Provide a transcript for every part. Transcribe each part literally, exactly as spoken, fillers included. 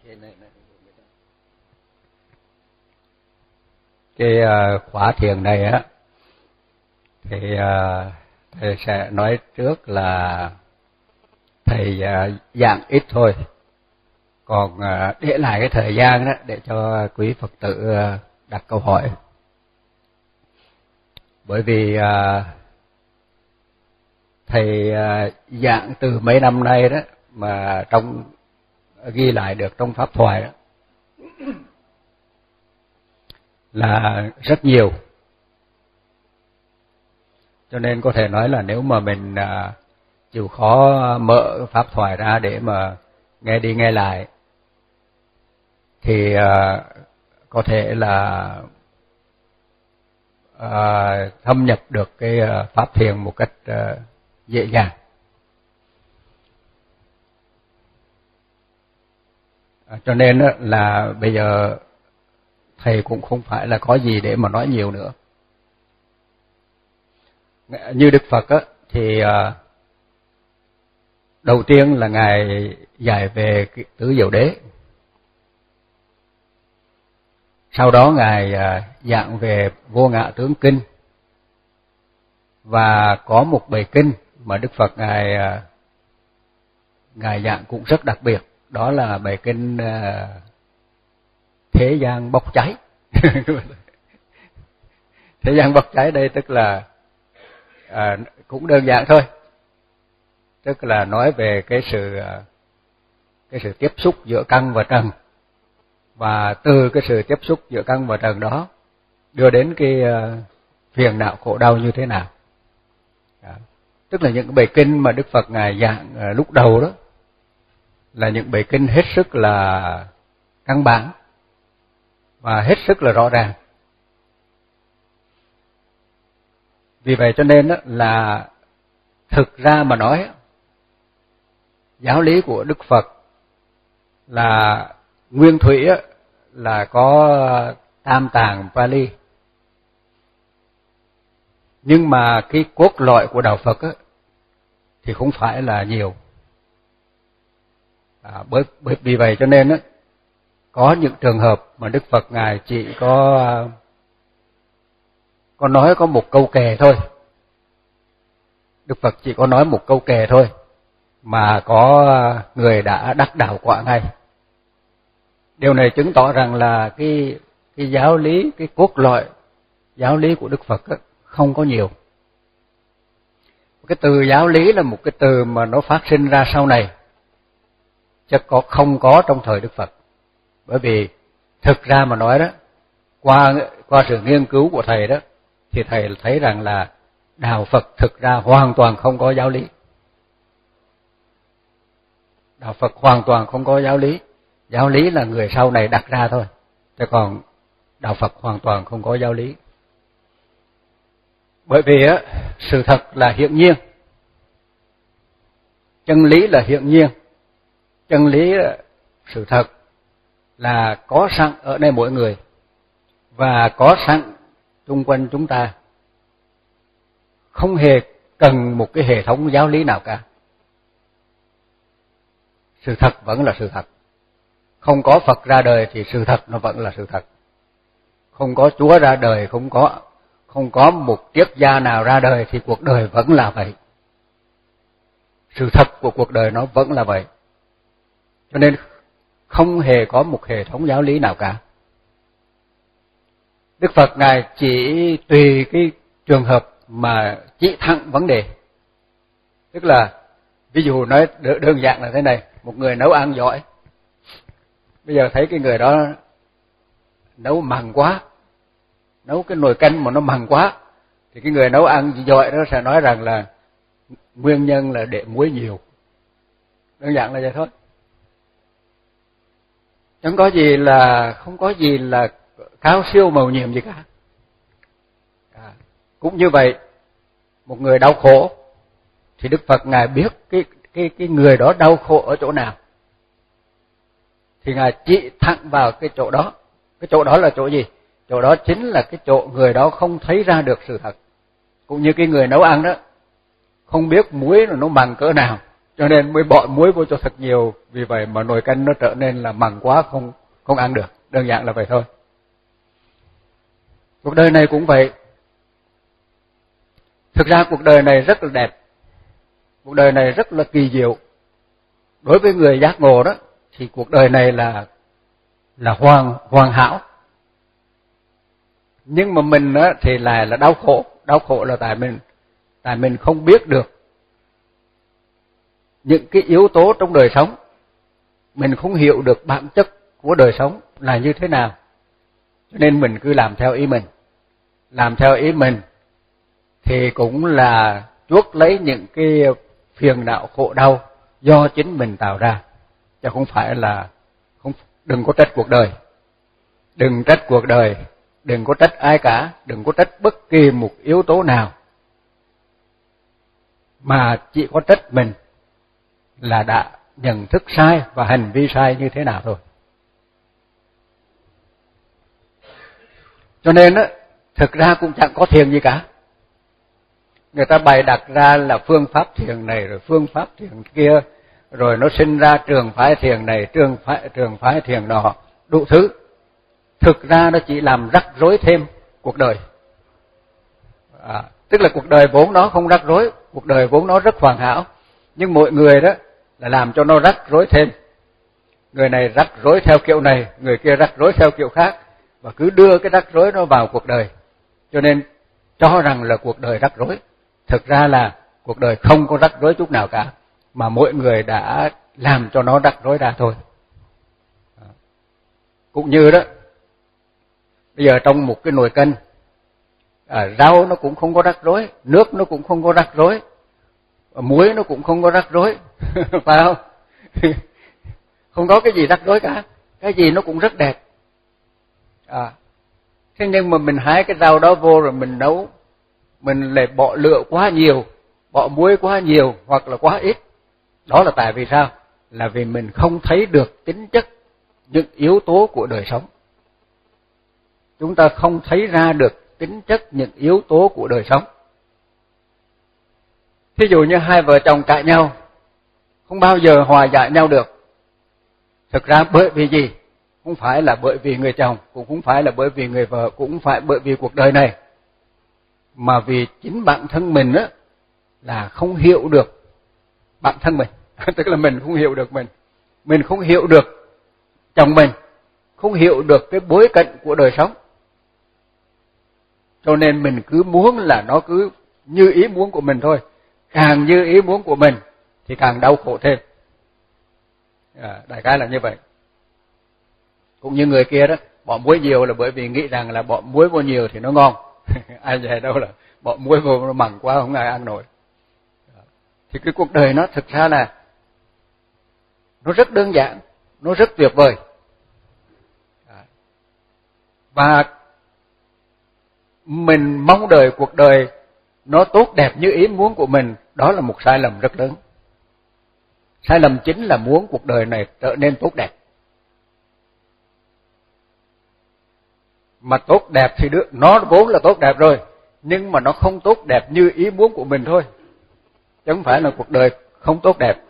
Cái uh, khóa thiền này á thì uh, thầy sẽ nói trước là thầy uh, giảng ít thôi, còn uh, để lại cái thời gian đó để cho quý Phật tử uh, đặt câu hỏi. Bởi vì uh, thầy uh, giảng từ mấy năm nay đó mà trong ghi lại được trong pháp thoại đó là rất nhiều, cho nên có thể nói là nếu mà mình uh, chịu khó mở pháp thoại ra để mà nghe đi nghe lại thì uh, có thể là uh, thâm nhập được cái uh, pháp thiền một cách uh, dễ dàng. Uh, cho nên uh, là bây giờ thầy cũng không phải là có gì để mà nói nhiều nữa. Như Đức Phật á, thì uh, đầu tiên là Ngài dạy về tứ diệu đế. Sau đó Ngài uh, giảng về vô ngã tướng kinh. Và có một bài kinh mà Đức Phật Ngài uh, Ngài giảng cũng rất đặc biệt, đó là bài kinh uh, Thế gian bốc cháy. Thế gian bốc cháy đây tức là à, cũng đơn giản thôi, tức là nói về cái sự cái sự tiếp xúc giữa căn và trần, và từ cái sự tiếp xúc giữa căn và trần đó đưa đến cái uh, phiền não khổ đau như thế nào. Đó. Tức là những cái bài kinh mà Đức Phật Ngài giảng uh, lúc đầu đó là những bài kinh hết sức là căn bản và hết sức là rõ ràng. Vì vậy cho nên đó là thực ra mà nói, giáo lý của Đức Phật là nguyên thủy là có tam tạng Pali, nhưng mà cái cốt lõi của đạo Phật thì không phải là nhiều. À, bởi bởi vì vậy cho nên đó, có những trường hợp mà Đức Phật Ngài chỉ có có nói có một câu kệ thôi. Đức Phật chỉ có nói một câu kệ thôi mà có người đã đắc đạo quả ngay. Điều này chứng tỏ rằng là cái cái giáo lý, cái cốt lõi giáo lý của Đức Phật không có nhiều. Cái từ giáo lý là một cái từ mà nó phát sinh ra sau này, chứ có không có trong thời Đức Phật. Bởi vì thực ra mà nói đó, qua qua sự nghiên cứu của thầy đó, thì thầy thấy rằng là đạo Phật thực ra hoàn toàn không có giáo lý. Đạo Phật hoàn toàn không có giáo lý. Giáo lý là người sau này đặt ra thôi, chứ còn đạo Phật hoàn toàn không có giáo lý. Bởi vì á, sự thật là hiển nhiên, chân lý là hiển nhiên, chân lý là sự thật là có sẵn ở đây mỗi người và có sẵn xung quanh chúng ta, không hề cần một cái hệ thống giáo lý nào cả. Sự thật vẫn là sự thật. Không có Phật ra đời thì sự thật nó vẫn là sự thật. Không có Chúa ra đời, không có không có một triết gia nào ra đời thì cuộc đời vẫn là vậy. Sự thật của cuộc đời nó vẫn là vậy. Cho nên không hề có một hệ thống giáo lý nào cả. Đức Phật Ngài chỉ tùy cái trường hợp mà chỉ thẳng vấn đề. Tức là ví dụ nói đơn giản là thế này, một người nấu ăn giỏi, bây giờ thấy cái người đó nấu mặn quá, nấu cái nồi canh mà nó mặn quá, thì cái người nấu ăn giỏi đó sẽ nói rằng là nguyên nhân là để muối nhiều. Đơn giản là vậy thôi. Chẳng có gì là, không có gì là cao siêu màu nhiệm gì cả. À, cũng như vậy, một người đau khổ thì Đức Phật Ngài biết cái cái cái người đó đau khổ ở chỗ nào, thì Ngài chỉ thẳng vào cái chỗ đó. Cái chỗ đó là chỗ gì? Chỗ đó chính là cái chỗ người đó không thấy ra được sự thật. Cũng như cái người nấu ăn đó, không biết muối nó mặn cỡ nào, cho nên mới bỏ muối vô cho thật nhiều, vì vậy mà nồi canh nó trở nên là mặn quá, không không ăn được, đơn giản là vậy thôi. Cuộc đời này cũng vậy. Thực ra cuộc đời này rất là đẹp, cuộc đời này rất là kỳ diệu. Đối với người giác ngộ đó thì cuộc đời này là là hoàn hoàn hảo. Nhưng mà mình á thì lại là đau khổ, đau khổ là tại mình tại mình không biết được những cái yếu tố trong đời sống, mình không hiểu được bản chất của đời sống là như thế nào. Cho nên mình cứ làm theo ý mình. Làm theo ý mình thì cũng là chuốc lấy những cái phiền não khổ đau do chính mình tạo ra, chứ không phải là không. Đừng có trách cuộc đời, đừng trách cuộc đời, đừng có trách ai cả, đừng có trách bất kỳ một yếu tố nào, mà chỉ có trách mình là đã nhận thức sai và hành vi sai như thế nào thôi. Cho nên á, thực ra cũng chẳng có thiền gì cả. Người ta bày đặt ra là phương pháp thiền này rồi phương pháp thiền kia, rồi nó sinh ra trường phái thiền này, trường phái trường phái thiền nọ, đủ thứ. Thực ra nó chỉ làm rắc rối thêm cuộc đời. À, tức là cuộc đời vốn nó không rắc rối, cuộc đời vốn nó rất hoàn hảo, nhưng mọi người đó là làm cho nó rắc rối thêm. Người này rắc rối theo kiểu này, người kia rắc rối theo kiểu khác, và cứ đưa cái rắc rối nó vào cuộc đời. Cho nên cho rằng là cuộc đời rắc rối. Thực ra là cuộc đời không có rắc rối chút nào cả, mà mỗi người đã làm cho nó rắc rối ra thôi. Cũng như đó, bây giờ trong một cái nồi canh, à, rau nó cũng không có rắc rối, nước nó cũng không có rắc rối, muối nó cũng không có rắc rối, phải không? Không có cái gì rắc rối cả, cái gì nó cũng rất đẹp. À, thế nhưng mà mình hái cái rau đó vô rồi mình nấu, mình lại bỏ lửa quá nhiều, bỏ muối quá nhiều hoặc là quá ít. Đó là tại vì sao? Là vì mình không thấy được tính chất những yếu tố của đời sống. Chúng ta không thấy ra được tính chất những yếu tố của đời sống. Thí dụ như hai vợ chồng cãi nhau, không bao giờ hòa giải nhau được. Thực ra bởi vì gì? Không phải là bởi vì người chồng, cũng không phải là bởi vì người vợ, cũng không phải bởi vì cuộc đời này, mà vì chính bản thân mình á là không hiểu được bản thân mình. Tức là mình không hiểu được mình, mình không hiểu được chồng mình, không hiểu được cái bối cảnh của đời sống. Cho nên mình cứ muốn là nó cứ như ý muốn của mình thôi, càng như ý muốn của mình thì càng đau khổ thêm. À, đại khái là như vậy. Cũng như người kia đó, bỏ muối nhiều là bởi vì nghĩ rằng là bỏ muối vô nhiều thì nó ngon. Ai về đâu là bỏ muối vô nó mặn quá không ai ăn nổi. Thì cái cuộc đời nó thực ra là nó rất đơn giản, nó rất tuyệt vời. Và mình mong đợi cuộc đời nó tốt đẹp như ý muốn của mình, đó là một sai lầm rất lớn. Sai lầm chính là muốn cuộc đời này trở nên tốt đẹp. Mà tốt đẹp thì được, nó vốn là tốt đẹp rồi, nhưng mà nó không tốt đẹp như ý muốn của mình thôi, chứ không phải là cuộc đời không tốt đẹp.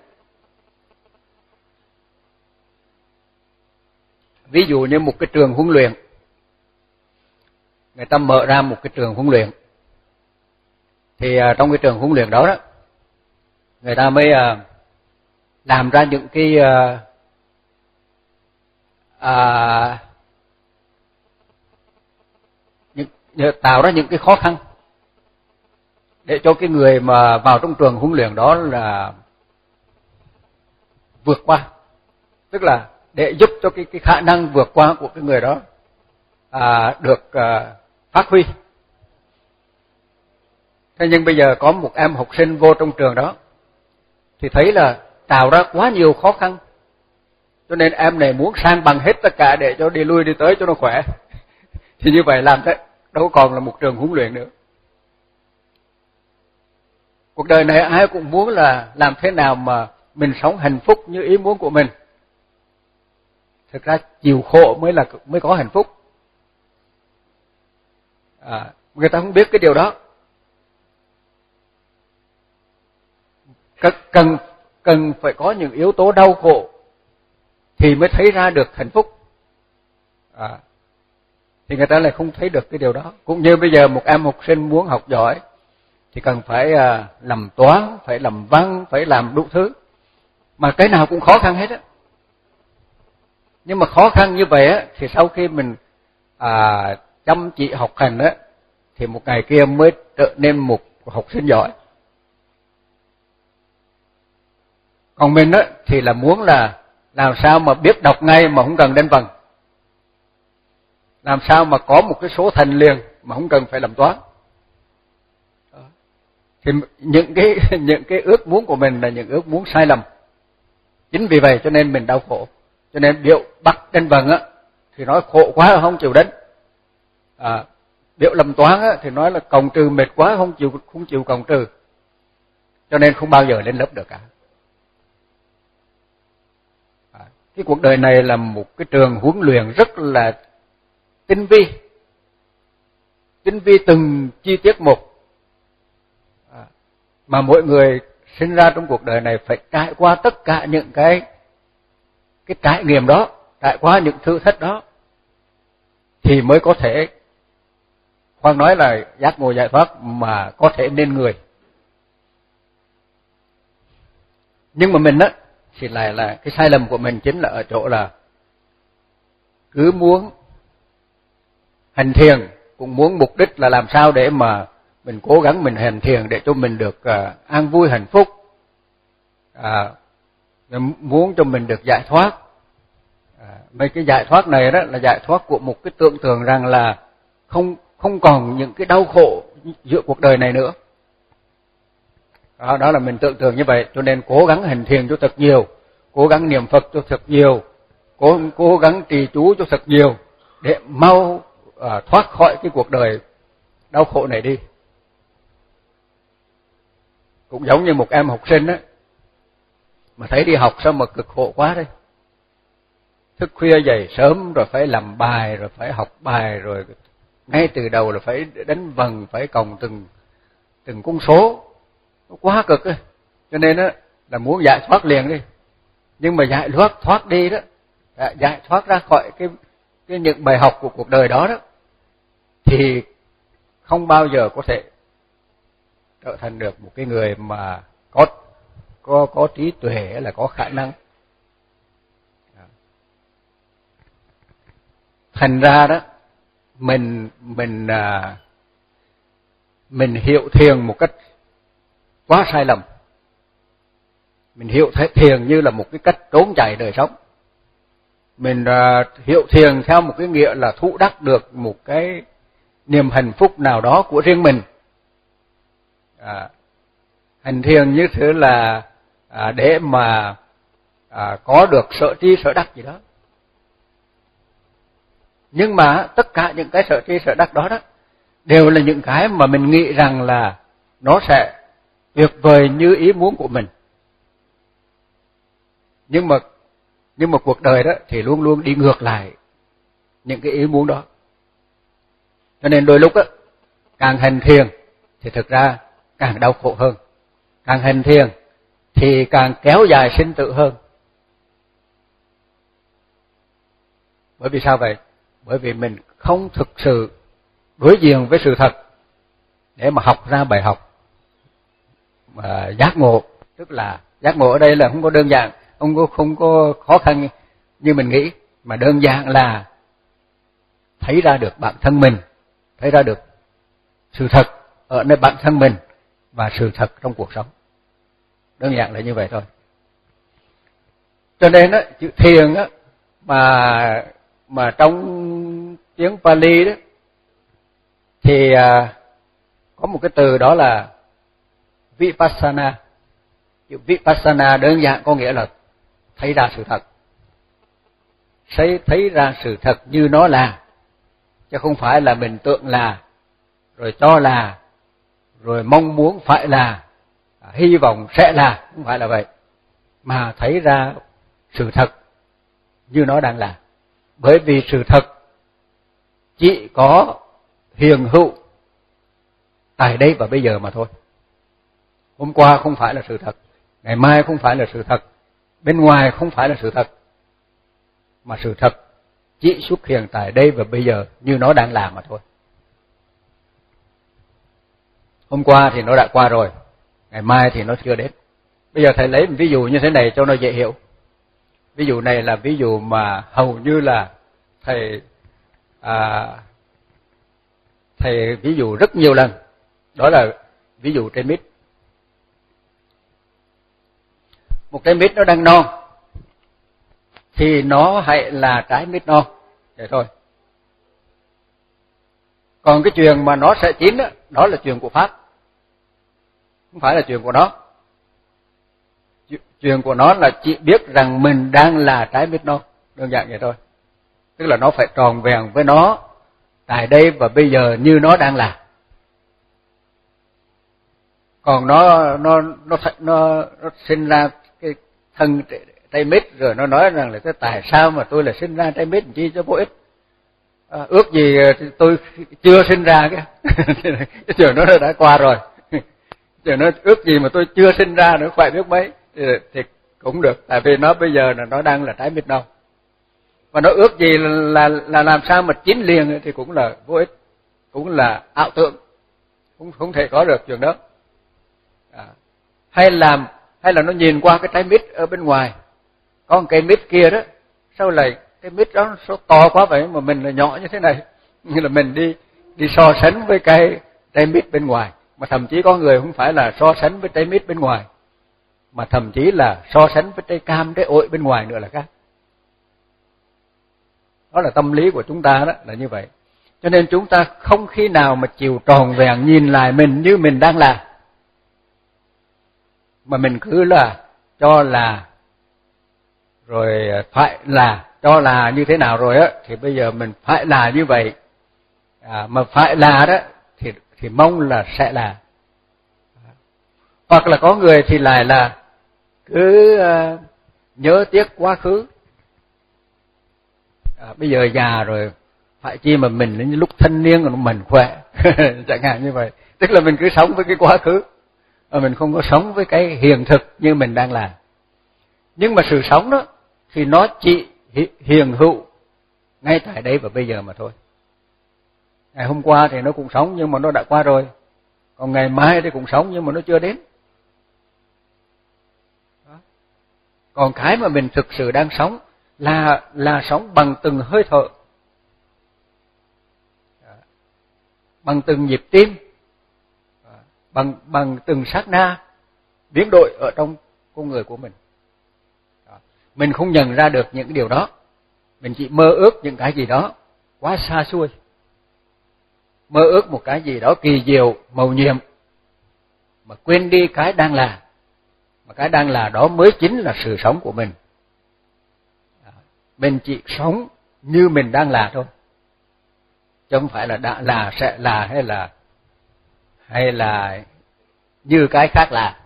Ví dụ như một cái trường huấn luyện, người ta mở ra một cái trường huấn luyện, thì trong cái trường huấn luyện đó đó, người ta mới làm ra những cái à, những, tạo ra những cái khó khăn để cho cái người mà vào trong trường huấn luyện đó là vượt qua, tức là để giúp cho cái cái khả năng vượt qua của cái người đó à, được à, phát huy. Thế nhưng bây giờ có một em học sinh vô trong trường đó thì thấy là tạo ra quá nhiều khó khăn, cho nên em này muốn san bằng hết tất cả để cho đi lui đi tới cho nó khỏe. Thì như vậy làm thế đâu còn là một trường huấn luyện nữa. Cuộc đời này ai cũng muốn là làm thế nào mà mình sống hạnh phúc như ý muốn của mình. Thực ra chịu khổ mới là mới có hạnh phúc. À, người ta không biết cái điều đó. Cần cần phải có những yếu tố đau khổ thì mới thấy ra được hạnh phúc. À, thì người ta lại không thấy được cái điều đó. Cũng như bây giờ một em học sinh muốn học giỏi thì cần phải à, làm toán, phải làm văn, phải làm đủ thứ. Mà cái nào cũng khó khăn hết á. Nhưng mà khó khăn như vậy á, thì sau khi mình à, chăm chỉ học hành á, thì một ngày kia mới trở nên một học sinh giỏi. Còn mình á, thì là muốn là làm sao mà biết đọc ngay mà không cần đánh vần. Làm sao mà có một cái số thành liền mà không cần phải làm toán. Thì những cái những cái ước muốn của mình là những ước muốn sai lầm. Chính vì vậy cho nên mình đau khổ. Cho nên biểu bắt đánh vần á thì nói khổ quá không chịu đánh. À, biểu làm toán á thì nói là cộng trừ mệt quá không chịu không chịu cộng trừ. Cho nên không bao giờ lên lớp được cả. À, cái cuộc đời này là một cái trường huấn luyện rất là tinh vi. Tinh vi từng chi tiết một. À, mà mỗi người sinh ra trong cuộc đời này phải trải qua tất cả những cái cái trải nghiệm đó, trải qua những thử thách đó thì mới có thể, khoan nói là giác ngộ giải thoát, mà có thể nên người. Nhưng mà mình á thì lại là cái sai lầm của mình chính là ở chỗ là cứ muốn hành thiền, cũng muốn mục đích là làm sao để mà mình cố gắng mình hành thiền để cho mình được uh, an vui hạnh phúc, à, muốn cho mình được giải thoát. À, mấy cái giải thoát này đó là giải thoát của một cái tưởng tượng rằng là không không còn những cái đau khổ giữa cuộc đời này nữa. Đó, đó là mình tưởng tượng như vậy, cho nên cố gắng hành thiền cho thật nhiều, cố gắng niệm Phật cho thật nhiều, cố cố gắng trì chú cho thật nhiều để mau à, thoát khỏi cái cuộc đời đau khổ này đi. Cũng giống như một em học sinh á, mà thấy đi học sao mà cực khổ quá đấy. Thức khuya dậy sớm rồi phải làm bài, rồi phải học bài, rồi ngay từ đầu là phải đánh vần, phải cộng từng từng con số. Nó quá cực ấy. Cho nên á là muốn giải thoát liền đi. Nhưng mà giải thoát thoát đi đó, giải thoát ra khỏi cái cái những bài học của cuộc đời đó đó thì không bao giờ có thể trở thành được một cái người mà có có có trí tuệ, là có khả năng. Thành ra đó mình mình à, mình hiểu thiền một cách quá sai lầm. Mình hiểu thiền như là một cái cách trốn chạy đời sống. Mình à, hiểu thiền theo một cái nghĩa là thụ đắc được một cái niềm hạnh phúc nào đó của riêng mình. À, hành thiền như thế là à, để mà à, có được sở tri sở đắc gì đó. Nhưng mà tất cả những cái sở tri sở đắc đó đó đều là những cái mà mình nghĩ rằng là nó sẽ tuyệt vời như ý muốn của mình. Nhưng mà nhưng mà cuộc đời đó thì luôn luôn đi ngược lại những cái ý muốn đó. Cho nên đôi lúc á, càng hành thiền thì thực ra càng đau khổ hơn. Càng hành thiền thì càng kéo dài sinh tử hơn. Bởi vì sao vậy? Bởi vì mình không thực sự đối diện với sự thật để mà học ra bài học mà giác ngộ. Tức là giác ngộ ở đây là không có đơn giản, không có không có khó khăn như mình nghĩ, mà đơn giản là thấy ra được bản thân mình, thấy ra được sự thật ở nơi bản thân mình và sự thật trong cuộc sống. Đơn giản là như vậy thôi. Cho nên á, chữ thiền á mà mà trong tiếng Pali đó thì à, có một cái từ đó là Vipassana. Chữ Vipassana đơn giản có nghĩa là thấy ra sự thật. Thấy thấy ra sự thật như nó là, chứ không phải là mình tưởng là, rồi cho là, rồi mong muốn phải là, hy vọng sẽ là, không phải là vậy. Mà thấy ra sự thật như nó đang là. Bởi vì sự thật chỉ có hiện hữu tại đây và bây giờ mà thôi. Hôm qua không phải là sự thật, ngày mai không phải là sự thật, bên ngoài không phải là sự thật, mà sự thật chỉ xuất hiện tại đây và bây giờ như nó đang làm mà thôi. Hôm qua thì nó đã qua rồi, ngày mai thì nó chưa đến. Bây giờ thầy lấy một ví dụ như thế này cho nó dễ hiểu. Ví dụ này là ví dụ mà hầu như là thầy à, thầy ví dụ rất nhiều lần. Đó là ví dụ trái mít. Một trái mít nó đang non thì nó hãy là trái mít non, vậy thôi. Còn cái chuyện mà nó sẽ chín đó, đó là chuyện của Pháp, không phải là chuyện của nó. Chuyện của nó là chỉ biết rằng mình đang là trái mít non, đơn giản vậy thôi. Tức là nó phải tròn vẹn với nó tại đây và bây giờ như nó đang là. Còn nó nó nó nó, nó sinh ra cái thân trái mít rồi nó nói rằng là cái tại sao mà tôi là sinh ra trái mít chi cho vô ích. À, ước gì tôi chưa sinh ra cái cái chuyện đó đã qua rồi. Chuyện nó ước gì mà tôi chưa sinh ra nữa phải biết mấy thì, thì cũng được, tại vì nó bây giờ là nó đang là trái mít non. Và nó ước gì là, là là làm sao mà chín liền thì cũng là vô ích, cũng là ảo tưởng, cũng không thể có được chuyện đó. À, hay làm hay là nó nhìn qua cái trái mít ở bên ngoài, có một cây mít kia đó, sao lại cái mít đó nó to quá vậy mà mình là nhỏ như thế này, như là mình đi đi so sánh với cái trái mít bên ngoài, mà thậm chí có người không phải là so sánh với trái mít bên ngoài, mà thậm chí là so sánh với trái cam, trái ổi bên ngoài nữa là khác. Đó là tâm lý của chúng ta, đó là như vậy. Cho nên chúng ta không khi nào mà chịu tròn vẹn nhìn lại mình như mình đang là, mà mình cứ là cho là rồi phải là, cho là như thế nào rồi á thì bây giờ mình phải là như vậy. À, mà phải là đó thì thì mong là sẽ là. Hoặc là có người thì lại là cứ uh, nhớ tiếc quá khứ. À, bây giờ già rồi phải chi mà mình đến lúc thanh niên rồi mình khỏe chẳng hạn như vậy. Tức là mình cứ sống với cái quá khứ mà mình không có sống với cái hiện thực như mình đang làm. Nhưng mà sự sống đó thì nó chỉ hiện hữu ngay tại đây và bây giờ mà thôi. Ngày hôm qua thì nó cũng sống nhưng mà nó đã qua rồi, còn ngày mai thì cũng sống nhưng mà nó chưa đến. Đó. Còn cái mà mình thực sự đang sống là là sống bằng từng hơi thở, bằng từng nhịp tim, bằng bằng từng sát na biến đổi ở trong con người của mình. Đó. Mình không nhận ra được những cái điều đó, mình chỉ mơ ước những cái gì đó quá xa xôi, mơ ước một cái gì đó kỳ diệu, mầu nhiệm, mà quên đi cái đang là, mà cái đang là đó mới chính là sự sống của mình. Mình chỉ sống như mình đang là thôi, chứ không phải là đã là, sẽ là hay là hay là như cái khác là,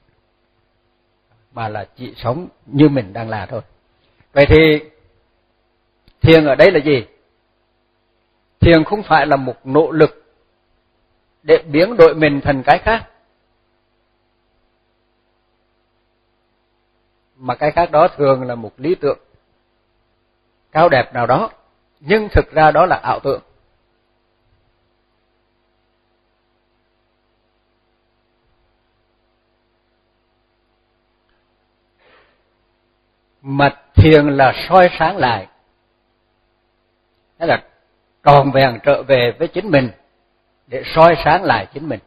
mà là chỉ sống như mình đang là thôi. Vậy thì thiền ở đây là gì? Thiền không phải là một nỗ lực để biến đổi mình thành cái khác, mà cái khác đó thường là một lý tưởng cao đẹp nào đó, nhưng thực ra đó là ảo tưởng. Mà thiền là soi sáng lại, tức là tròn vẹn trở về với chính mình để soi sáng lại chính mình.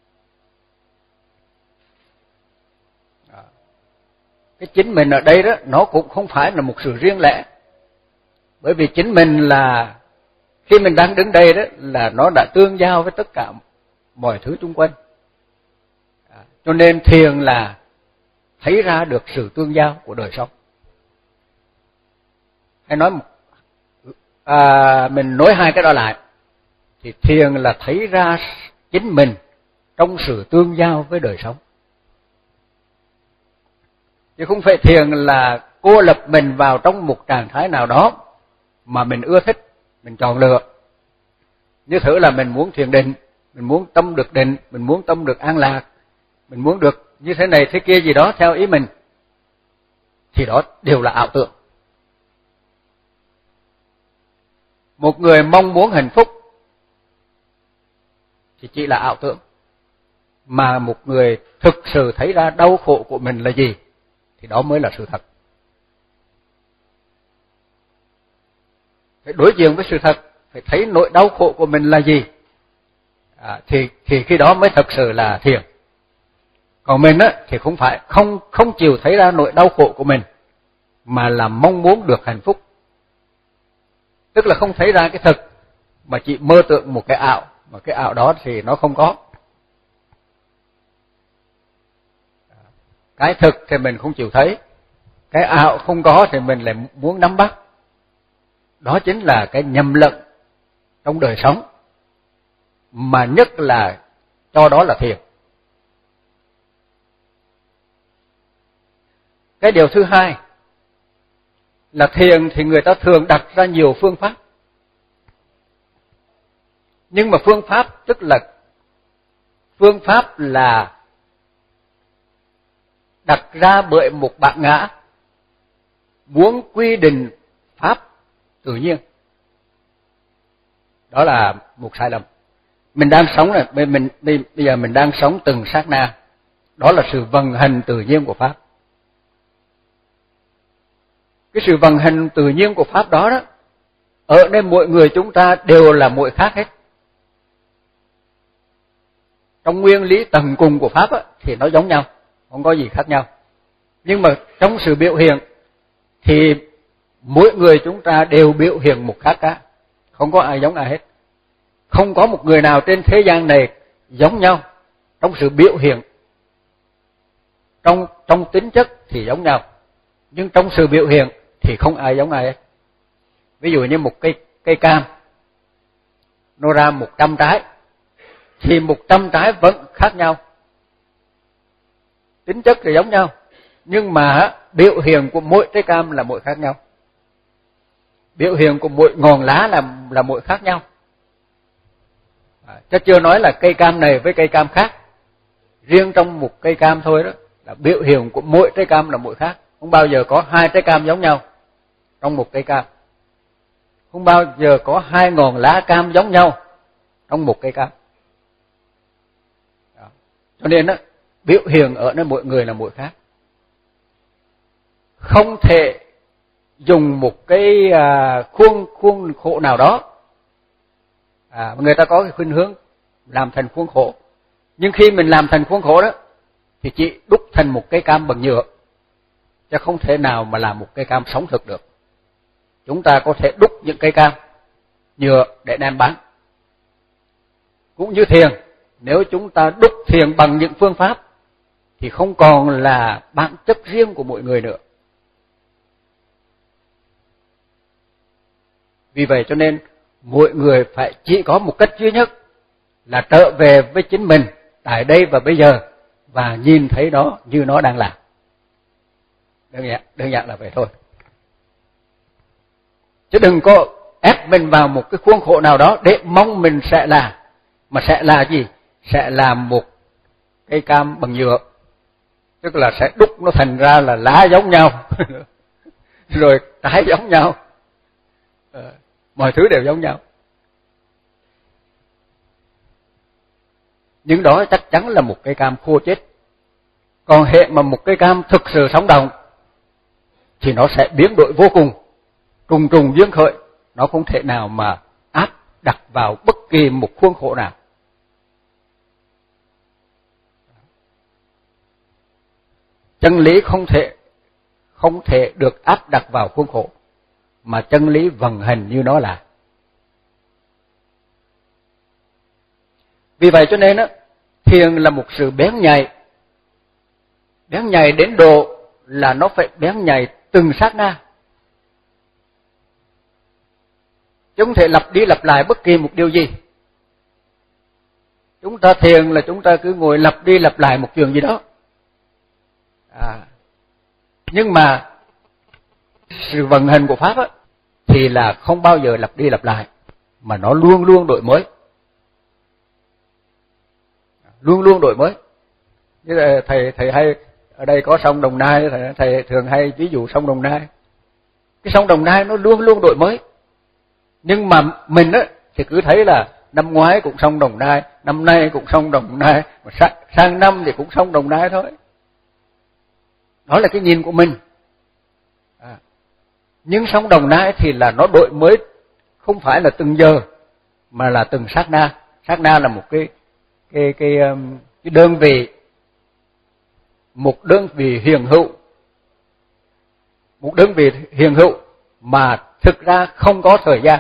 Đó. Cái chính mình ở đây đó nó cũng không phải là một sự riêng lẻ, bởi vì chính mình là khi mình đang đứng đây đó là nó đã tương giao với tất cả mọi thứ xung quanh. À, cho nên thiền là thấy ra được sự tương giao của đời sống. Hay nói à, mình nói hai cái đó lại thì thiền là thấy ra chính mình trong sự tương giao với đời sống, chứ không phải thiền là cô lập mình vào trong một trạng thái nào đó mà mình ưa thích, mình chọn lựa. Như thử là mình muốn thiền định, mình muốn tâm được định, mình muốn tâm được an lạc, mình muốn được như thế này thế kia gì đó theo ý mình, thì đó đều là ảo tưởng. Một người mong muốn hạnh phúc thì chỉ là ảo tưởng, mà một người thực sự thấy ra đau khổ của mình là gì thì đó mới là sự thật. Phải đối diện với sự thật, phải thấy nỗi đau khổ của mình là gì, à, thì thì khi đó mới thực sự là thiền. Còn mình á thì không phải không không chịu thấy ra nỗi đau khổ của mình, mà là mong muốn được hạnh phúc, tức là không thấy ra cái thực, mà chỉ mơ tưởng một cái ảo, mà cái ảo đó thì nó không có. Cái thực thì mình không chịu thấy, cái ảo không có thì mình lại muốn nắm bắt. Đó chính là cái nhầm lẫn trong đời sống, mà nhất là cho đó là thiền. Cái điều thứ hai là thiền thì người ta thường đặt ra nhiều phương pháp. Nhưng mà phương pháp tức là phương pháp là đặt ra bởi một bản ngã muốn quy định pháp tự nhiên. Đó là một sai lầm. Mình đang sống này, mình, mình bây giờ mình đang sống từng sát na. Đó là sự vận hành tự nhiên của pháp. Cái sự vận hành tự nhiên của pháp đó đó, ở đây mỗi người chúng ta đều là mỗi khác hết. Trong nguyên lý tầng cùng của pháp á, thì nó giống nhau, không có gì khác nhau. Nhưng mà trong sự biểu hiện thì mỗi người chúng ta đều biểu hiện một khác cả, không có ai giống ai hết. Không có một người nào trên thế gian này giống nhau trong sự biểu hiện. Trong trong tính chất thì giống nhau, nhưng trong sự biểu hiện thì không ai giống ai hết. Ví dụ như một cây cây cam nó ra một trăm trái thì một trăm trái vẫn khác nhau. Tính chất thì giống nhau, nhưng mà biểu hiện của mỗi trái cam là mỗi khác nhau. Biểu hiện của mỗi ngọn lá là là mỗi khác nhau. À, chứ chưa nói là cây cam này với cây cam khác. Riêng trong một cây cam thôi đó là biểu hiện của mỗi trái cam là mỗi khác. Không bao giờ có hai trái cam giống nhau trong một cây cam. Không bao giờ có hai ngọn lá cam giống nhau trong một cây cam. Đó. Cho nên đó, biểu hiện ở nơi mỗi người là mỗi khác. Không thể dùng một cái à, khuôn khuôn khổ nào đó. À, người ta có cái khuynh hướng làm thành khuôn khổ. Nhưng khi mình làm thành khuôn khổ đó thì chỉ đúc thành một cây cam bằng nhựa, chứ không thể nào mà làm một cây cam sống thực được. Chúng ta có thể đúc những cây cam nhựa để đem bán. Cũng như thiền, nếu chúng ta đúc thiền bằng những phương pháp thì không còn là bản chất riêng của mỗi người nữa. Vì vậy cho nên mỗi người phải chỉ có một cách duy nhất là trở về với chính mình tại đây và bây giờ và nhìn thấy nó như nó đang làm. Đơn giản, đơn giản là vậy thôi. Chứ đừng có ép mình vào một cái khuôn khổ nào đó để mong mình sẽ là. Mà sẽ là gì? Sẽ làm một cây cam bằng nhựa. Tức là sẽ đúc nó thành ra là lá giống nhau, rồi trái giống nhau, à, mọi thứ đều giống nhau. Nhưng đó chắc chắn là một cây cam khô chết. Còn hệ mà một cây cam thực sự sống động thì nó sẽ biến đổi vô cùng, trùng trùng duyên khởi, nó không thể nào mà áp đặt vào bất kỳ một khuôn khổ nào. Chân lý không thể không thể được áp đặt vào khuôn khổ, mà chân lý vận hành như nó là. Vì vậy cho nên á, thiền là một sự bén nhạy, bén nhạy đến độ là nó phải bén nhạy từng sát na. Chứ không thể lặp đi lặp lại bất kỳ một điều gì. Chúng ta thiền là chúng ta cứ ngồi lặp đi lặp lại một chuyện gì đó. À, nhưng mà sự vận hành của pháp á, thì là không bao giờ lặp đi lặp lại, mà nó luôn luôn đổi mới, luôn luôn đổi mới. Như là thầy thầy hay ở đây có sông Đồng Nai, thầy, thầy thường hay ví dụ sông Đồng Nai. Cái sông Đồng Nai nó luôn luôn đổi mới. Nhưng mà mình á thì cứ thấy là năm ngoái cũng sông Đồng Nai, năm nay cũng sông Đồng Nai, mà sang, sang năm thì cũng sông Đồng Nai thôi. Đó là cái nhìn của mình. À. Nhưng sông Đồng Nai thì là nó đổi mới không phải là từng giờ mà là từng sát na. Sát na là một cái cái cái cái đơn vị, một đơn vị hiện hữu, một đơn vị hiện hữu mà thực ra không có thời gian.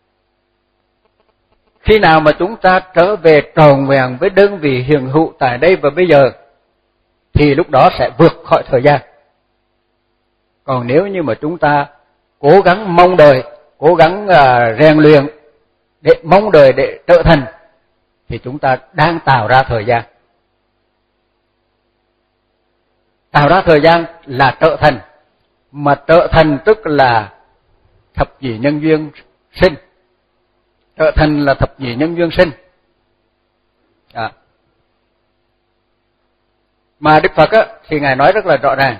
Khi nào mà chúng ta trở về tròn vẹn với đơn vị hiện hữu tại đây và bây giờ thì lúc đó sẽ vượt khỏi thời gian. Còn nếu như mà chúng ta cố gắng mong đợi, cố gắng uh, rèn luyện để mong đợi để trở thành thì chúng ta đang tạo ra thời gian. Tạo ra thời gian là trở thành, mà trở thành tức là thập nhị nhân duyên sinh. Trở thành là thập nhị nhân duyên sinh. À. Mà Đức Phật á, thì Ngài nói rất là rõ ràng.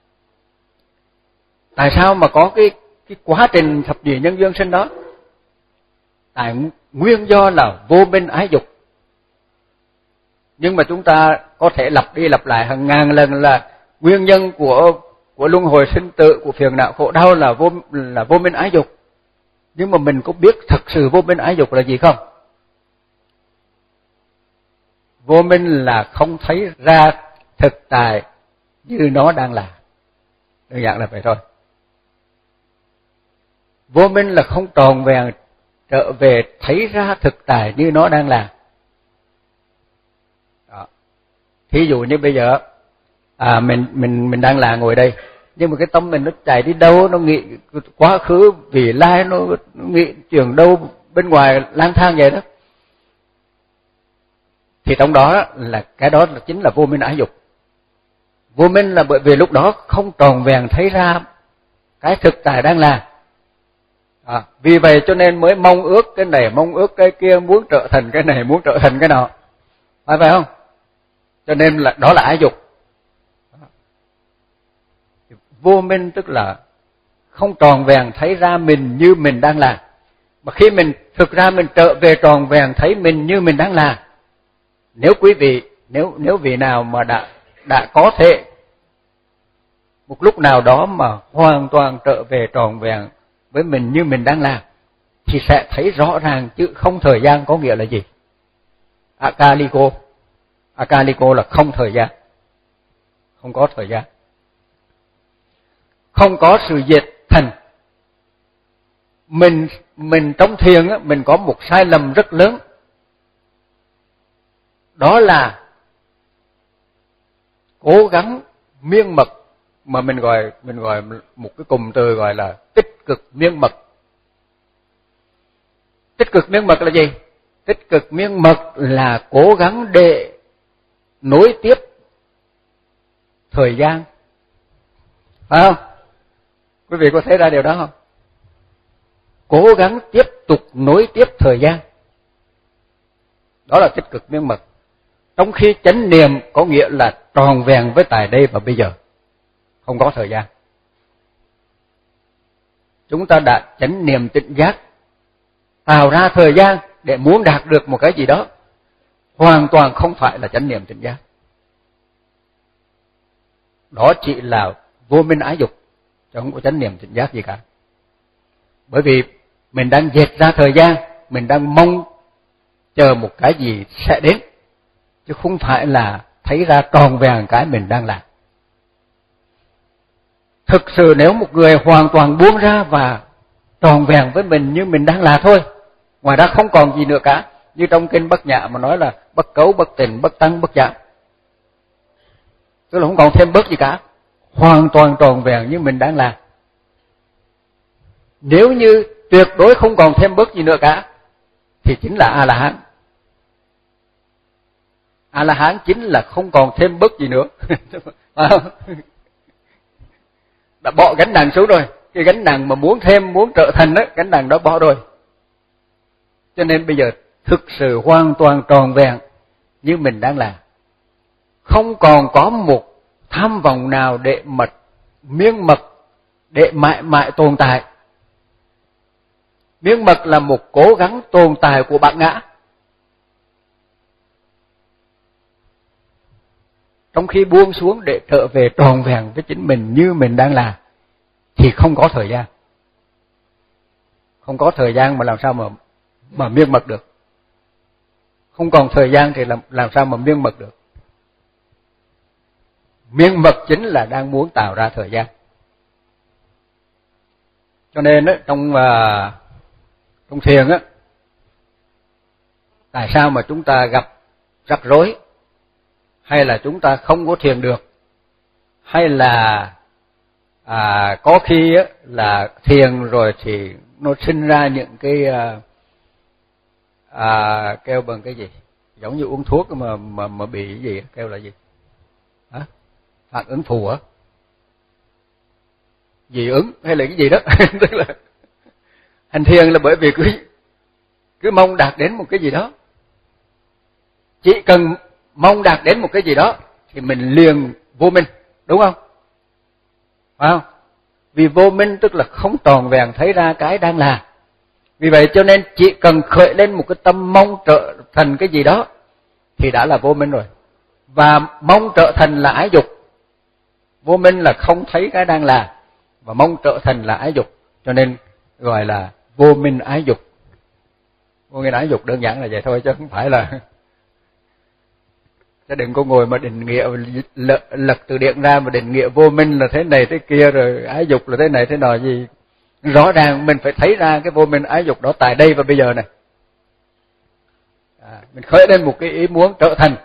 Tại sao mà có cái cái quá trình thập nhị nhân duyên sinh đó? Tại nguyên do là vô minh ái dục. Nhưng mà chúng ta có thể lặp đi lặp lại hàng ngàn lần là nguyên nhân của của luân hồi sinh tử, của phiền não khổ đau là vô là vô minh ái dục. Nhưng mà mình có biết thực sự vô minh ái dục là gì không? Vô minh là không thấy ra thực tại như nó đang là. Đơn giản là vậy thôi. Vô minh là không tròn vẹn trở về thấy ra thực tại như nó đang là. Đó. Thí dụ như bây giờ à, mình mình mình đang là ngồi đây, nhưng mà cái tâm mình nó chạy đi đâu, nó nghĩ quá khứ vị lai, nó, nó nghĩ chuyện đâu bên ngoài lang thang vậy đó. Thì trong đó là cái đó là chính là vô minh ái dục. Vô minh là bởi vì lúc đó không tròn vẹn thấy ra cái thực tại đang là. À, vì vậy cho nên mới mong ước cái này, mong ước cái kia, muốn trở thành cái này, muốn trở thành cái nọ. Phải phải không? Cho nên là đó là ái dục. Vô minh tức là không tròn vẹn thấy ra mình như mình đang là. Mà khi mình thực ra mình trở về tròn vẹn thấy mình như mình đang là. Nếu quý vị, nếu nếu vị nào mà đã đã có thể một lúc nào đó mà hoàn toàn trở về tròn vẹn với mình như mình đang làm thì sẽ thấy rõ ràng chứ không thời gian có nghĩa là gì. Akaliko, Akaliko là không thời gian, không có thời gian, không có sự diệt thành. Mình mình trong thiền á, mình có một sai lầm rất lớn, đó là cố gắng miên mật, mà mình gọi mình gọi một cái cụm từ gọi là tích cực miên mật. Tích cực miên mật là gì? Tích cực miên mật là cố gắng để nối tiếp thời gian. Phải không? Quý vị có thấy ra điều đó không? Cố gắng tiếp tục nối tiếp thời gian. Đó là tích cực miên mật. Trong khi chánh niệm có nghĩa là tròn vẹn với tại đây và bây giờ, không có thời gian. Chúng ta đã chánh niệm tỉnh giác, tạo ra thời gian để muốn đạt được một cái gì đó, hoàn toàn không phải là chánh niệm tỉnh giác. Đó chỉ là vô minh ái dục, chứ không có chánh niệm tỉnh giác gì cả. Bởi vì mình đang dệt ra thời gian, mình đang mong chờ một cái gì sẽ đến, chứ không phải là thấy ra tròn vẹn cái mình đang làm. Thực sự nếu một người hoàn toàn buông ra và tròn vẹn với mình như mình đang là thôi, ngoài ra không còn gì nữa cả, như trong kinh Bát Nhã mà nói là bất cấu, bất tịnh, bất tăng, bất giảm, tức là không còn thêm bớt gì cả, hoàn toàn tròn vẹn như mình đang là. Nếu như tuyệt đối không còn thêm bớt gì nữa cả thì chính là A-la-hán. A-la-hán chính là không còn thêm bớt gì nữa. Đã bỏ gánh nặng xuống rồi. Cái gánh nặng mà muốn thêm, muốn trở thành đó, gánh nặng đó bỏ rồi. Cho nên bây giờ thực sự hoàn toàn tròn vẹn như mình đang là. không còn có một tham vọng nào để mật miếng mật để mãi mãi tồn tại. Miếng mật là một cố gắng tồn tại của bản ngã. Trong khi buông xuống để trở về tròn vẹn với chính mình như mình đang là, thì không có thời gian. Không có thời gian mà làm sao mà mà miên mật được. Không còn thời gian thì làm làm sao mà miên mật được. Miên mật chính là đang muốn tạo ra thời gian. Cho nên đó, trong uh, trong thiền á, tại sao mà chúng ta gặp rắc rối, hay là chúng ta không có thiền được, hay là à, có khi á, là thiền rồi thì nó sinh ra những cái à, à, kêu bằng cái gì, giống như uống thuốc mà mà mà bị cái gì, kêu là gì, hả? Phản ứng phụ á, dị ứng hay là cái gì đó. Tức là hành thiền là bởi vì cứ cứ mong đạt đến một cái gì đó, chỉ cần mong đạt đến một cái gì đó thì mình liền vô minh, đúng không? Phải không? Vì vô minh tức là không tròn vẹn thấy ra cái đang là. Vì vậy cho nên chỉ cần khởi lên một cái tâm mong trở thành cái gì đó thì đã là vô minh rồi. Và mong trở thành là ái dục. Vô minh là không thấy cái đang là, và mong trở thành là ái dục, cho nên gọi là vô minh ái dục. Vô minh ái dục đơn giản là vậy thôi, chứ không phải là chứ đừng có ngồi mà định nghĩa lật từ điển ra mà định nghĩa vô minh là thế này thế kia, rồi ái dục là thế này thế nọ gì. Rõ ràng mình phải thấy ra cái vô minh ái dục đó tại đây và bây giờ này. À, mình khởi lên một cái ý muốn trở thành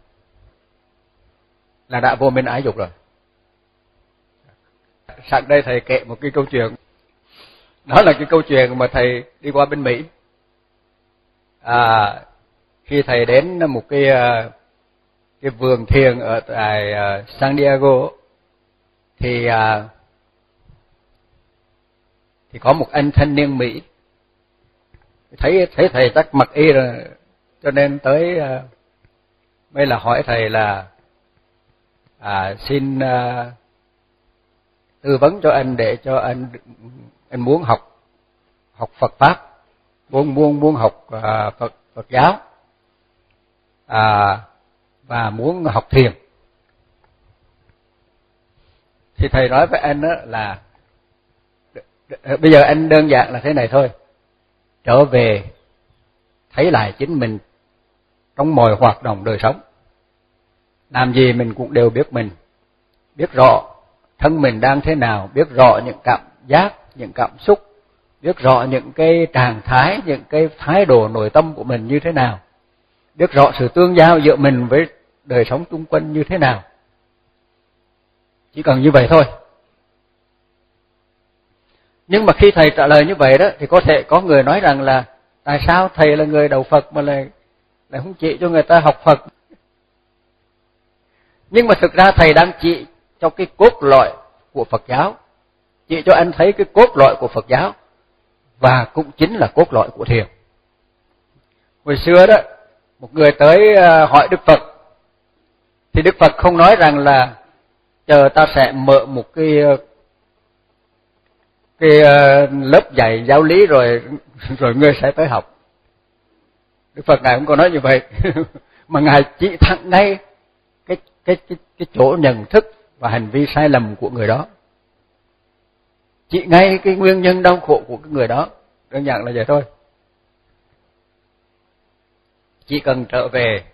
là đã vô minh ái dục rồi. Sẵn đây thầy kể một cái câu chuyện. Đó là cái câu chuyện mà thầy đi qua bên Mỹ. À, khi thầy đến một cái cái vườn thiền ở tại San Diego thì thì có một anh thanh niên Mỹ, thấy thấy thầy chắc mặc y rồi, cho nên tới mới là hỏi thầy là à, xin à, tư vấn cho anh để cho anh anh muốn học học Phật pháp, muốn muốn muốn học à, Phật Phật giáo, à, và muốn học thiền. Thì thầy nói với anh đó là bây giờ anh đơn giản là thế này thôi, trở về thấy lại chính mình trong mọi hoạt động đời sống, làm gì mình cũng đều biết mình, biết rõ thân mình đang thế nào, biết rõ những cảm giác, những cảm xúc, biết rõ những cái trạng thái, những cái thái độ nội tâm của mình như thế nào, biết rõ sự tương giao giữa mình với đời sống xung quanh như thế nào. Chỉ cần như vậy thôi. Nhưng mà khi thầy trả lời như vậy đó thì có thể có người nói rằng là tại sao thầy là người đầu Phật mà lại lại không chỉ cho người ta học Phật. Nhưng mà thực ra thầy đang chỉ cho cái cốt lõi của Phật giáo, chỉ cho anh thấy cái cốt lõi của Phật giáo, và cũng chính là cốt lõi của thiền. Hồi xưa đó, một người tới hỏi Đức Phật, thì Đức Phật không nói rằng là chờ ta sẽ mở một cái cái lớp dạy giáo lý rồi rồi ngươi sẽ tới học. Đức Phật Ngài không có nói như vậy, mà Ngài chỉ thẳng ngay cái cái cái cái chỗ nhận thức và hành vi sai lầm của người đó, chỉ ngay cái nguyên nhân đau khổ của cái người đó, đơn giản là vậy thôi. Chỉ cần trở về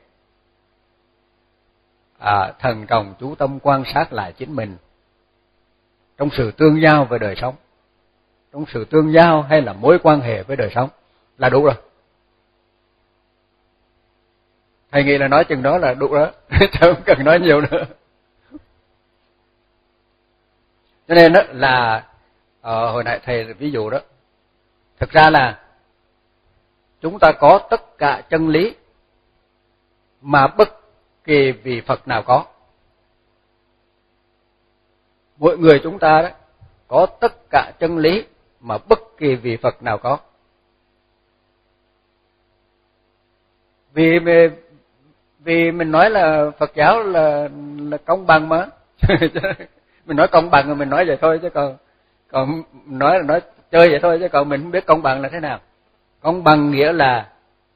à, thần trọng chú tâm quan sát lại chính mình trong sự tương giao với đời sống, trong sự tương giao hay là mối quan hệ với đời sống là đủ rồi. Thầy nghĩ là nói chừng đó là đủ đó, chứ không cần nói nhiều nữa. Cho nên đó là ờ, hồi nãy thầy ví dụ đó, thực ra là chúng ta có tất cả chân lý mà bất kỳ vị Phật nào có. Mỗi người chúng ta đó có tất cả chân lý mà bất kỳ vị Phật nào có. Vì vì mình nói là Phật giáo là là công bằng mà. Mình nói công bằng rồi mình nói vậy thôi, chứ còn còn nói là nói chơi vậy thôi, chứ còn mình không biết công bằng là thế nào. Công bằng nghĩa là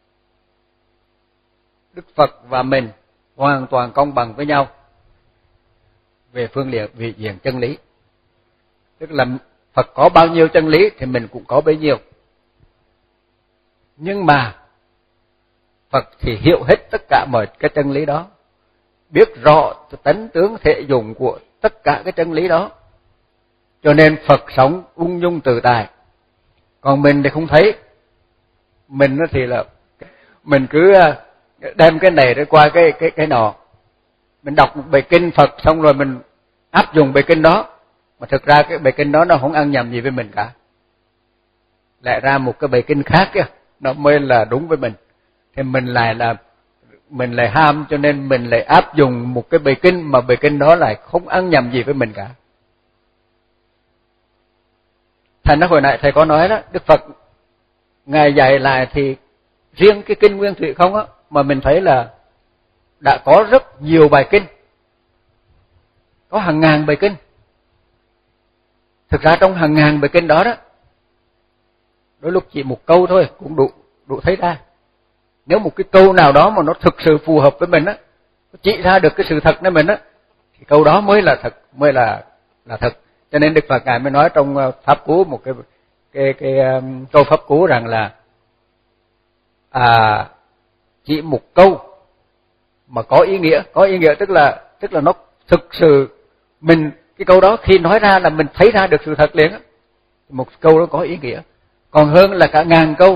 Đức Phật và mình hoàn toàn công bằng với nhau về phương diện vị diện chân lý. Tức là Phật có bao nhiêu chân lý thì mình cũng có bấy nhiêu. Nhưng mà Phật thì hiểu hết tất cả mọi cái chân lý đó, biết rõ tánh tướng thể dụng của tất cả cái chân lý đó. Cho nên Phật sống ung dung tự tại. Còn mình thì không thấy. Mình thì là mình cứ đem cái này để qua cái cái cái nọ. Mình đọc một bài kinh Phật xong rồi mình áp dụng bài kinh đó, mà thực ra cái bài kinh đó nó không ăn nhầm gì với mình cả. Lại ra một cái bài kinh khác kia, nó mới là đúng với mình. Thì mình lại là mình lại ham, cho nên mình lại áp dụng một cái bài kinh mà bài kinh đó lại không ăn nhầm gì với mình cả. Thành ra hồi nãy thầy có nói đó, Đức Phật Ngài dạy lại thì riêng cái kinh Nguyên Thủy không á, mà mình thấy là đã có rất nhiều bài kinh, có hàng ngàn bài kinh. Thực ra trong hàng ngàn bài kinh đó đó, đôi lúc chỉ một câu thôi cũng đủ đủ thấy ra. Nếu một cái câu nào đó mà nó thực sự phù hợp với mình á, chỉ ra được cái sự thật của mình á, thì câu đó mới là thật, mới là là thật. Cho nên Đức Phật Ngài mới nói trong pháp cú một cái cái cái um, câu pháp cú rằng là à chỉ một câu mà có ý nghĩa, có ý nghĩa tức là tức là nó thực sự mình, cái câu đó khi nói ra là mình thấy ra được sự thật liền á. Một câu đó có ý nghĩa, còn hơn là cả ngàn câu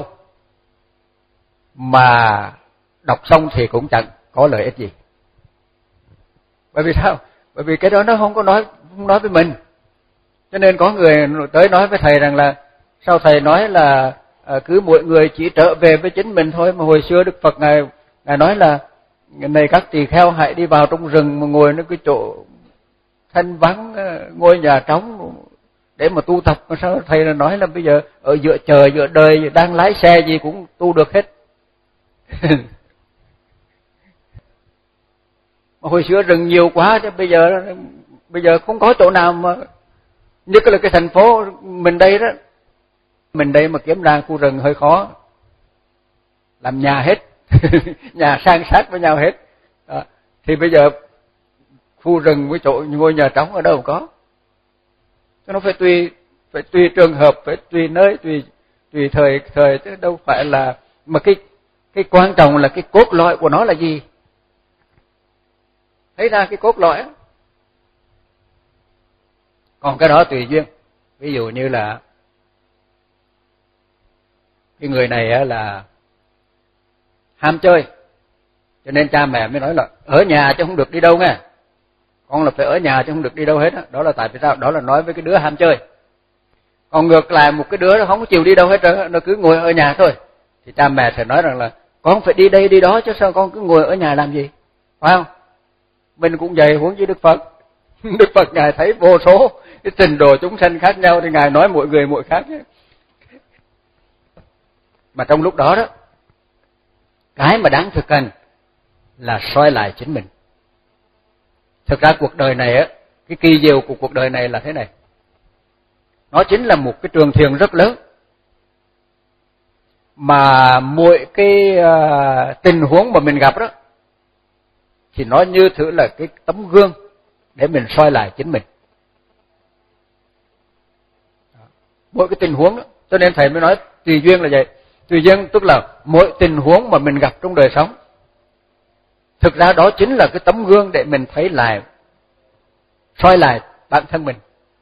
mà đọc xong thì cũng chẳng có lợi ích gì. Bởi vì sao? Bởi vì cái đó nó không có nói không nói với mình. Cho nên có người tới nói với thầy rằng là sao thầy nói là à, cứ mỗi người chỉ trở về với chính mình thôi, mà hồi xưa Đức Phật ngài ngài nói là này các tỳ kheo hãy đi vào trong rừng mà ngồiនៅcái chỗ thanh vắng, ngôi nhà trống để mà tu tập. Mà sao thầy là nói là bây giờ ở giữa trời giữa đời đang lái xe gì cũng tu được hết. Mà hồi xưa rừng nhiều quá chứ bây giờ bây giờ không có chỗ nào mà, nhất là cái thành phố mình đây đó, mình đây mà kiếm ra khu rừng hơi khó, làm nhà hết. Nhà san sát với nhau hết đó. Thì bây giờ khu rừng với chỗ ngôi nhà trống ở đâu có. Cho nó phải tùy phải tùy trường hợp, phải tùy nơi, tùy tùy thời thời chứ đâu phải là, mà cái cái quan trọng là cái cốt lõi của nó là gì. Thấy ra cái cốt lõi. Còn cái đó tùy duyên. Ví dụ như là cái người này là ham chơi, cho nên cha mẹ mới nói là ở nhà chứ không được đi đâu nghe. Con là phải ở nhà chứ không được đi đâu hết đó. Đó là tại vì sao? Đó là nói với cái đứa ham chơi. Còn ngược lại một cái đứa nó không chịu đi đâu hết trơn, nó cứ ngồi ở nhà thôi, thì cha mẹ sẽ nói rằng là con phải đi đây đi đó chứ sao con cứ ngồi ở nhà làm gì, phải không? Mình cũng vậy, huống chi Đức Phật. Đức Phật ngài thấy vô số cái trình độ chúng sanh khác nhau thì ngài nói mỗi người mỗi khác. Mà trong lúc đó đó, cái mà đáng thực hành là soi lại chính mình. Thực ra cuộc đời này á, cái kỳ diệu của cuộc đời này là thế này. Nó chính là một cái trường thiền rất lớn. Mà mỗi cái uh, tình huống mà mình gặp đó thì nó như thử là cái tấm gương để mình soi lại chính mình. Mỗi cái tình huống đó, cho nên thầy mới nói tùy duyên là vậy. Tùy duyên tức là mỗi tình huống mà mình gặp trong đời sống, thực ra đó chính là cái tấm gương để mình thấy lại, soi lại bản thân mình.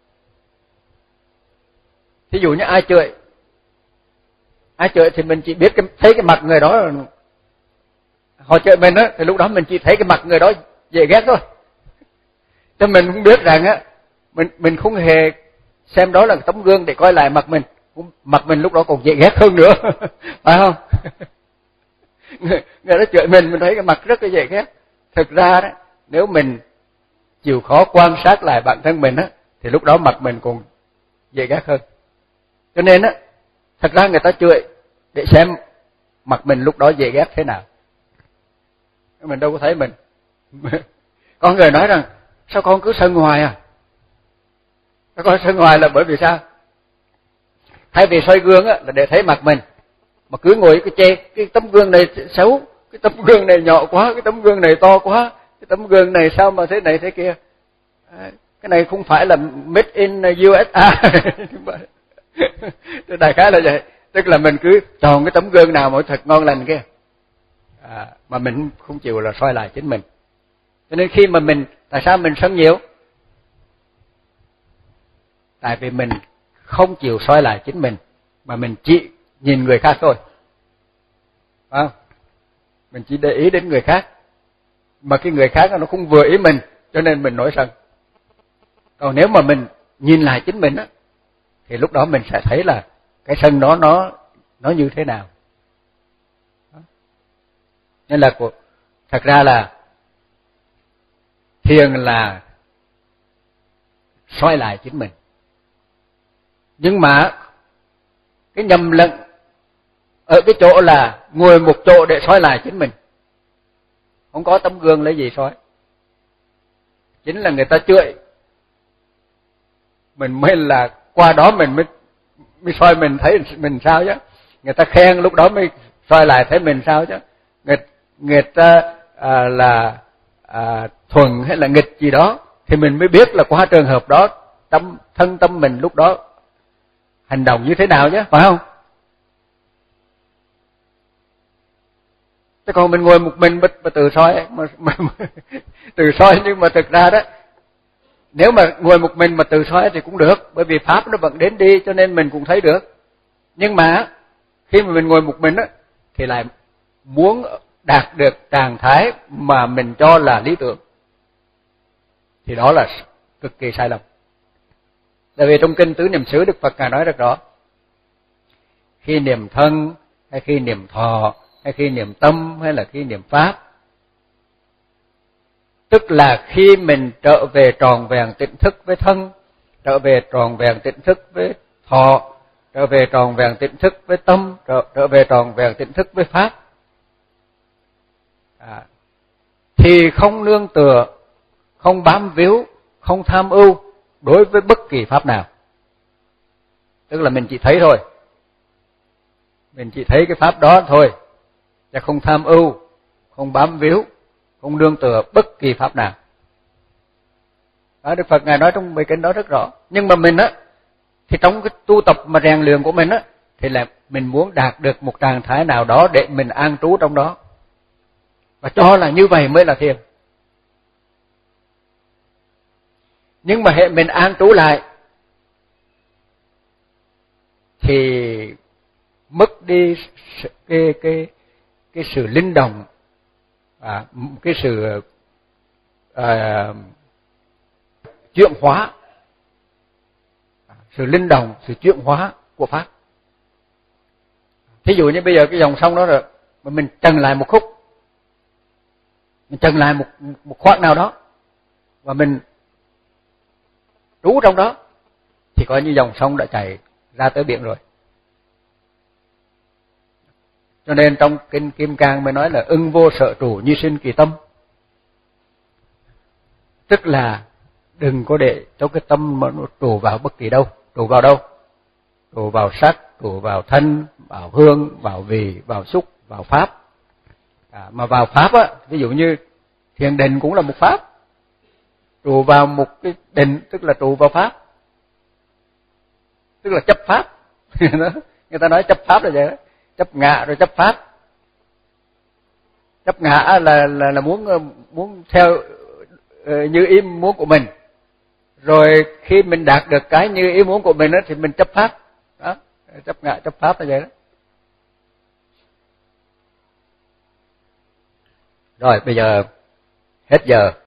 Thí dụ như ai chửi, ai chửi thì mình chỉ biết cái, thấy cái mặt người đó, họ chửi mình á, thì lúc đó mình chỉ thấy cái mặt người đó dễ ghét thôi. Cho mình không biết rằng á, mình mình không hề xem đó là tấm gương để coi lại mặt mình, mặt mình lúc đó còn dễ ghét hơn nữa, phải không? Người, người đó chửi mình, mình thấy cái mặt rất là dễ ghét. Thực ra đó, nếu mình chịu khó quan sát lại bản thân mình á, thì lúc đó mặt mình còn dễ ghét hơn. Cho nên á, thật ra người ta chửi để xem mặt mình lúc đó dễ ghét thế nào. mình đâu có thấy mình. Có người nói rằng sao con cứ sân hoài à? Sao con sân hoài là bởi vì sao? Thay vì soi gương á là để thấy mặt mình, mà cứ ngồi cái chê cái tấm gương này xấu, cái tấm gương này nhỏ quá, cái tấm gương này to quá, cái tấm gương này sao mà thế này thế kia. Cái này không phải là made in u ét a. Đại khái là vậy. Tức là mình cứ chọn cái tấm gương nào mà thật ngon lành kia, à, mà mình không chịu là soi lại chính mình. Cho nên khi mà mình, tại sao mình sân nhiều? Tại vì mình không chịu soi lại chính mình, mà mình chỉ nhìn người khác thôi. Phải không? Mình chỉ để ý đến người khác, mà cái người khác nó không vừa ý mình, cho nên mình nổi sân. Còn nếu mà mình nhìn lại chính mình á, thì lúc đó mình sẽ thấy là cái sân đó nó nó như thế nào. Đó. Nên là thật ra là thiền là soi lại chính mình. Nhưng mà cái nhầm lẫn ở cái chỗ là ngồi một chỗ để soi lại chính mình. Không có tấm gương lấy gì soi. Chính là người ta chửi mình mới là qua đó mình mới mới soi mình thấy mình sao chứ. Người ta khen lúc đó mới soi lại thấy mình sao chứ. Người, người ta à, là à, thuần hay là nghịch gì đó thì mình mới biết là qua trường hợp đó tâm thân tâm mình lúc đó hành động như thế nào chứ, phải không? Thế còn mình ngồi một mình mà, mà tự soi mà, mà, mà tự soi, nhưng mà thực ra đó, nếu mà ngồi một mình mà tự soi thì cũng được, bởi vì pháp nó vẫn đến đi cho nên mình cũng thấy được. Nhưng mà khi mà mình ngồi một mình á thì lại muốn đạt được trạng thái mà mình cho là lý tưởng, thì đó là cực kỳ sai lầm. Tại vì trong kinh Tứ Niệm xứ Đức Phật ngài nói rất rõ, khi niệm thân hay khi niệm thọ hay khi niệm tâm hay là khi niệm pháp, tức là khi mình trở về tròn vẹn tỉnh thức với thân, trở về tròn vẹn tỉnh thức với thọ, trở về tròn vẹn tỉnh thức với tâm, trở, trở về tròn vẹn tỉnh thức với pháp, à, thì không nương tựa, không bám víu, không tham ưu đối với bất kỳ pháp nào. Tức là mình chỉ thấy thôi, mình chỉ thấy cái pháp đó thôi, chứ không tham ưu, không bám víu, không nương tựa bất kỳ pháp nào. Đó, Đức Phật ngài nói trong bài kinh đó rất rõ. Nhưng mà mình á, thì trong cái tu tập mà rèn luyện của mình á, thì là mình muốn đạt được một trạng thái nào đó để mình an trú trong đó, và cho là như vậy mới là thiền. Nhưng mà hệ mình an trú lại thì mất đi cái cái cái sự linh động, à, cái sự à, chuyển hóa, sự linh động, sự chuyển hóa của pháp. Thí dụ như bây giờ cái dòng sông đó rồi, mà mình trần lại một khúc, mình trần lại một một khoảng nào đó, và mình trú trong đó, thì coi như dòng sông đã chảy ra tới biển rồi. Cho nên trong kinh Kim Cang mới nói là ưng vô sở trụ như sinh kỳ tâm. Tức là đừng có để cho cái tâm mà nó trụ vào bất kỳ đâu. Trụ vào đâu? Trụ vào sắc, trụ vào thân, vào hương, vào vị, vào xúc, vào pháp. À, mà vào pháp á, ví dụ như thiền định cũng là một pháp. Trụ vào một cái định tức là trụ vào pháp, tức là chấp pháp. Người ta nói chấp pháp là vậy đó, chấp ngã rồi chấp pháp. Chấp ngã là là là muốn muốn theo như ý muốn của mình, rồi khi mình đạt được cái như ý muốn của mình đó, thì mình chấp pháp. Đó, chấp ngã chấp pháp là vậy đó. Rồi bây giờ hết giờ.